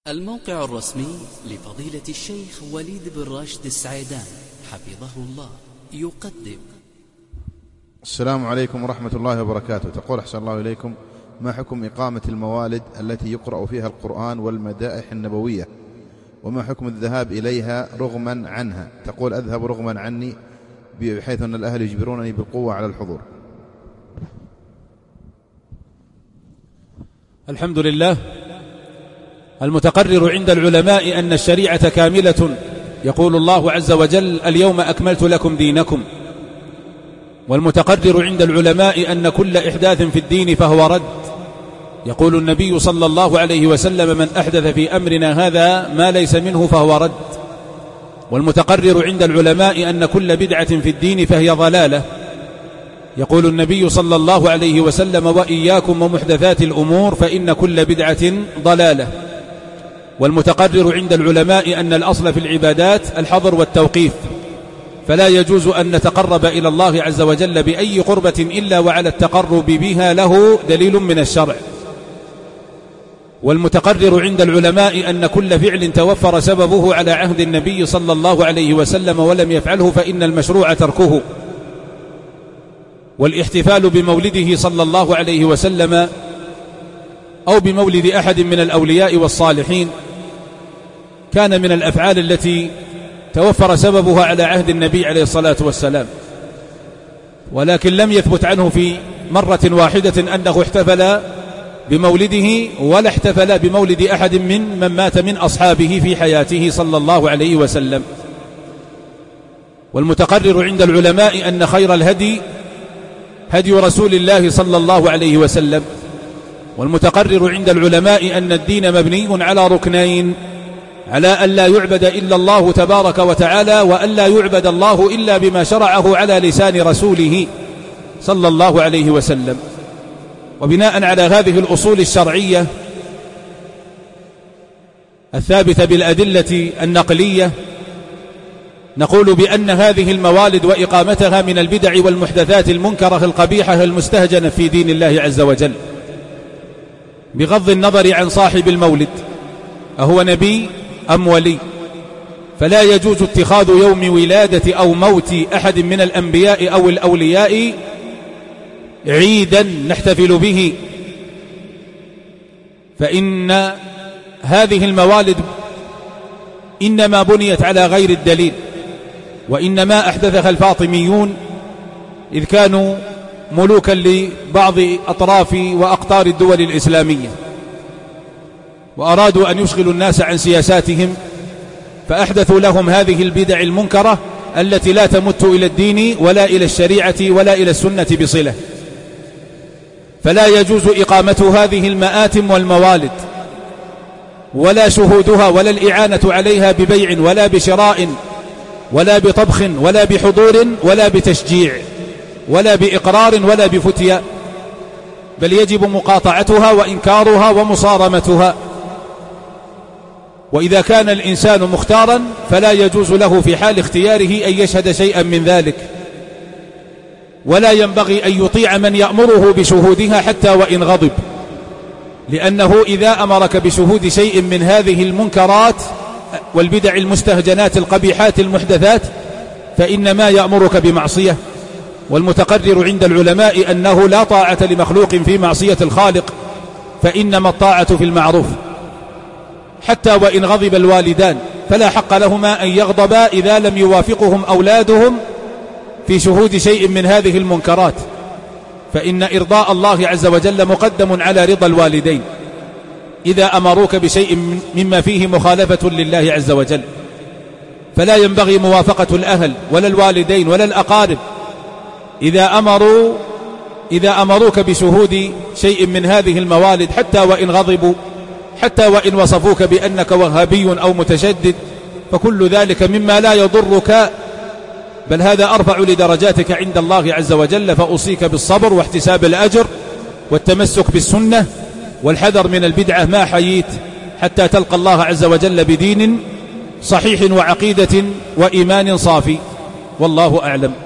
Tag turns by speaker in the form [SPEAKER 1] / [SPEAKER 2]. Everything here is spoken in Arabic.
[SPEAKER 1] الموقع الرسمي لفضيلة الشيخ وليد بن راشد السعيدان حفظه الله يقدم.
[SPEAKER 2] السلام عليكم ورحمة الله وبركاته. تقول أحسن الله إليكم: ما حكم إقامة الموالد التي يقرأ فيها القرآن والمدائح النبوية، وما حكم الذهاب إليها رغما عنها؟ تقول: أذهب رغما عني بحيث أن الأهل يجبرونني بالقوة على الحضور.
[SPEAKER 3] الحمد لله. المتقرر عند العلماء أن الشريعة كاملة، يقول الله عز وجل: اليوم أكملت لكم دينكم. والمتقرر عند العلماء أن كل إحداث في الدين فهو رد، يقول النبي صلى الله عليه وسلم: من أحدث في أمرنا هذا ما ليس منه فهو رد. والمتقرر عند العلماء أن كل بدعة في الدين فهي ضلالة، يقول النبي صلى الله عليه وسلم: وإياكم ومحدثات الأمور فإن كل بدعة ضلالة. والمتقرر عند العلماء أن الأصل في العبادات الحظر والتوقيف، فلا يجوز أن نتقرب إلى الله عز وجل بأي قربة إلا وعلى التقرب بها له دليل من الشرع. والمتقرر عند العلماء أن كل فعل توفر سببه على عهد النبي صلى الله عليه وسلم ولم يفعله فإن المشروع تركه. والاحتفال بمولده صلى الله عليه وسلم أو بمولد أحد من الأولياء والصالحين كان من الأفعال التي توفر سببها على عهد النبي عليه الصلاة والسلام، ولكن لم يثبت عنه في مرة واحدة أنه احتفل بمولده ولا احتفل بمولد أحد من مات من أصحابه في حياته صلى الله عليه وسلم. والمتقرر عند العلماء أن خير الهدي هدي رسول الله صلى الله عليه وسلم. والمتقرر عند العلماء أن الدين مبني على ركنين: على أن لا يعبد إلا الله تبارك وتعالى، وأن لا يعبد الله إلا بما شرعه على لسان رسوله صلى الله عليه وسلم. وبناء على هذه الأصول الشرعية الثابتة بالأدلة النقلية نقول بأن هذه الموالد وإقامتها من البدع والمحدثات المنكرة القبيحة المستهجنة في دين الله عز وجل، بغض النظر عن صاحب المولد أهو نبي أم ولي. فلا يجوز اتخاذ يوم ولادة أو موت أحد من الأنبياء أو الأولياء عيدا نحتفل به، فإن هذه الموالد إنما بنيت على غير الدليل، وإنما أحدثها الفاطميون إذ كانوا ملوكا لبعض أطراف وأقطار الدول الإسلامية، وأرادوا أن يشغلوا الناس عن سياساتهم، فأحدثوا لهم هذه البدع المنكرة التي لا تمت إلى الدين ولا إلى الشريعة ولا إلى السنة بصلة. فلا يجوز إقامة هذه المآتم والموالد ولا شهودها ولا الإعانة عليها ببيع ولا بشراء ولا بطبخ ولا بحضور ولا بتشجيع ولا بإقرار ولا بفتيا، بل يجب مقاطعتها وإنكارها ومصارمتها. وإذا كان الإنسان مختارا فلا يجوز له في حال اختياره أن يشهد شيئا من ذلك، ولا ينبغي أن يطيع من يأمره بشهودها حتى وإن غضب، لأنه إذا أمرك بشهود شيء من هذه المنكرات والبدع المستهجنات القبيحات المحدثات فإنما يأمرك بمعصية. والمتقرر عند العلماء أنه لا طاعة لمخلوق في معصية الخالق، فإنما الطاعة في المعروف، حتى وإن غضب الوالدان فلا حق لهما أن يغضبا إذا لم يوافقهم أولادهم في شهود شيء من هذه المنكرات، فإن إرضاء الله عز وجل مقدم على رضا الوالدين إذا أمروك بشيء مما فيه مخالفة لله عز وجل. فلا ينبغي موافقة الأهل ولا الوالدين ولا الأقارب إذا أمروك بشهود شيء من هذه الموالد، حتى وإن غضبوا، حتى وإن وصفوك بأنك وهابي أو متشدد، فكل ذلك مما لا يضرك، بل هذا أرفع لدرجاتك عند الله عز وجل. فأوصيك بالصبر واحتساب الأجر والتمسك بالسنة والحذر من البدعة ما حييت، حتى تلقى الله عز وجل بدين صحيح وعقيدة وإيمان صافي، والله أعلم.